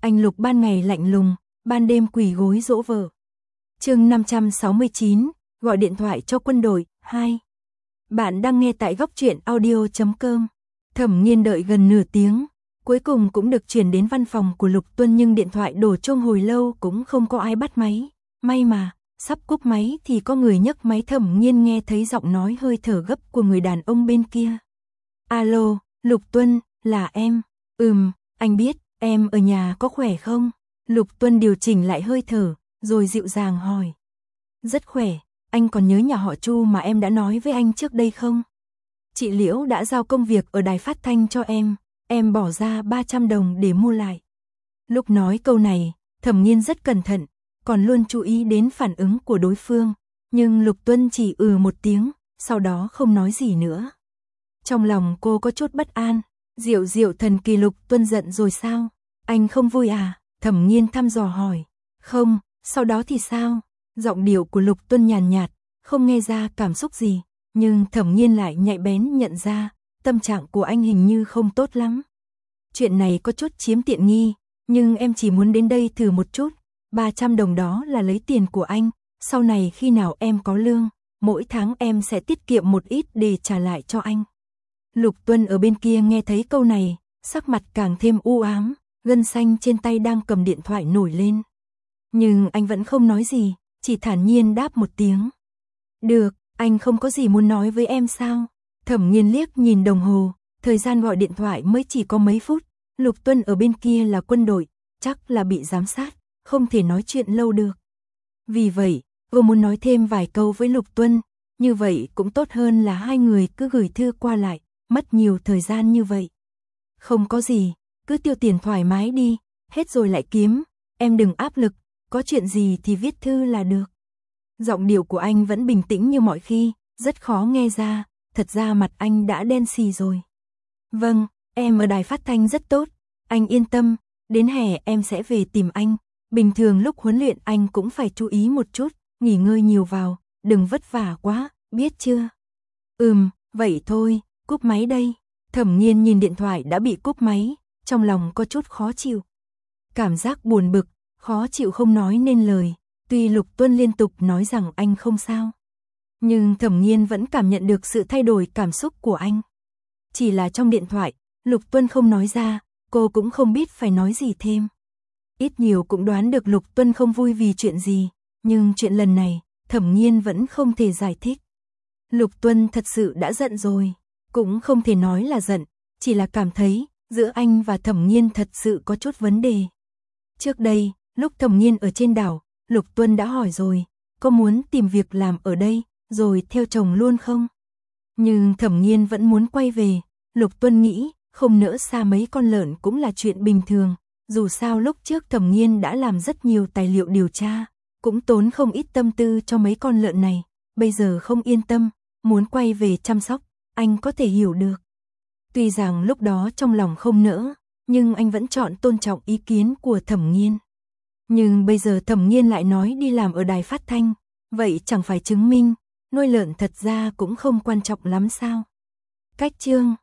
Anh Lục ban ngày lạnh lùng, ban đêm quỳ gối dỗ vợ. Chương 569, gọi điện thoại cho quân đội 2. Bạn đang nghe tại góc truyện audio.com. Thẩm Nghiên đợi gần nửa tiếng, cuối cùng cũng được chuyển đến văn phòng của Lục Tuân, nhưng điện thoại đổ chuông hồi lâu cũng không có ai bắt máy. May mà, sắp cúp máy thì có người nhấc máy. Thẩm Nghiên nghe thấy giọng nói hơi thở gấp của người đàn ông bên kia. Alo, Lục Tuân, là em. Anh biết, em ở nhà có khỏe không? Lục Tuân điều chỉnh lại hơi thở, rồi dịu dàng hỏi. Rất khỏe, anh còn nhớ nhà họ Chu mà em đã nói với anh trước đây không? Chị Liễu đã giao công việc ở đài phát thanh cho em bỏ ra 300 đồng để mua lại. Lúc nói câu này, Thẩm Nghiên rất cẩn thận, còn luôn chú ý đến phản ứng của đối phương, nhưng Lục Tuân chỉ một tiếng, sau đó không nói gì nữa. Trong lòng cô có chút bất an, Diệu thần kỳ, Lục Tuân giận rồi sao? Anh không vui à? Thẩm Nghiên thăm dò hỏi. Không, sau đó thì sao? Giọng điệu của Lục Tuân nhàn nhạt, không nghe ra cảm xúc gì, nhưng Thẩm Nghiên lại nhạy bén nhận ra, tâm trạng của anh hình như không tốt lắm. Chuyện này có chút chiếm tiện nghi, nhưng em chỉ muốn đến đây thử một chút, 300 đồng đó là lấy tiền của anh, sau này khi nào em có lương, mỗi tháng em sẽ tiết kiệm một ít để trả lại cho anh. Lục Tuân ở bên kia nghe thấy câu này, sắc mặt càng thêm u ám, gân xanh trên tay đang cầm điện thoại nổi lên. Nhưng anh vẫn không nói gì, chỉ thản nhiên đáp một tiếng. Được, anh không có gì muốn nói với em sao? Thẩm Nghiên liếc nhìn đồng hồ, thời gian gọi điện thoại mới chỉ có mấy phút, Lục Tuân ở bên kia là quân đội, chắc là bị giám sát, không thể nói chuyện lâu được. Vì vậy, cô muốn nói thêm vài câu với Lục Tuân, như vậy cũng tốt hơn là hai người cứ gửi thư qua lại, mất nhiều thời gian như vậy. Không có gì, cứ tiêu tiền thoải mái đi, hết rồi lại kiếm, em đừng áp lực, có chuyện gì thì viết thư là được. Giọng điệu của anh vẫn bình tĩnh như mọi khi, rất khó nghe ra, thật ra mặt anh đã đen xì rồi. Vâng, em ở đài phát thanh rất tốt, anh yên tâm, đến hè em sẽ về tìm anh, bình thường lúc huấn luyện anh cũng phải chú ý một chút, nghỉ ngơi nhiều vào, đừng vất vả quá, biết chưa? Vậy thôi, cúp máy đây. Thẩm Nghiên nhìn điện thoại đã bị cúp máy, trong lòng có chút khó chịu. Cảm giác buồn bực, khó chịu không nói nên lời, tuy Lục Tuân liên tục nói rằng anh không sao. Nhưng Thẩm Nghiên vẫn cảm nhận được sự thay đổi cảm xúc của anh. Chỉ là trong điện thoại, Lục Tuân không nói ra, cô cũng không biết phải nói gì thêm. Ít nhiều cũng đoán được Lục Tuân không vui vì chuyện gì, nhưng chuyện lần này, Thẩm Nghiên vẫn không thể giải thích. Lục Tuân thật sự đã giận rồi, cũng không thể nói là giận, chỉ là cảm thấy giữa anh và Thẩm Nghiên thật sự có chút vấn đề. Trước đây, lúc Thẩm Nghiên ở trên đảo, Lục Tuân đã hỏi rồi, có muốn tìm việc làm ở đây, rồi theo chồng luôn không? Nhưng Thẩm Nghiên vẫn muốn quay về, Lục Tuân nghĩ, không nỡ xa mấy con lợn cũng là chuyện bình thường, dù sao lúc trước Thẩm Nghiên đã làm rất nhiều tài liệu điều tra, cũng tốn không ít tâm tư cho mấy con lợn này, bây giờ không yên tâm, muốn quay về chăm sóc, anh có thể hiểu được. Tuy rằng lúc đó trong lòng không nỡ, nhưng anh vẫn chọn tôn trọng ý kiến của Thẩm Nghiên. Nhưng bây giờ Thẩm Nghiên lại nói đi làm ở đài phát thanh, vậy chẳng phải chứng minh, nuôi lợn thật ra cũng không quan trọng lắm sao? Cách chương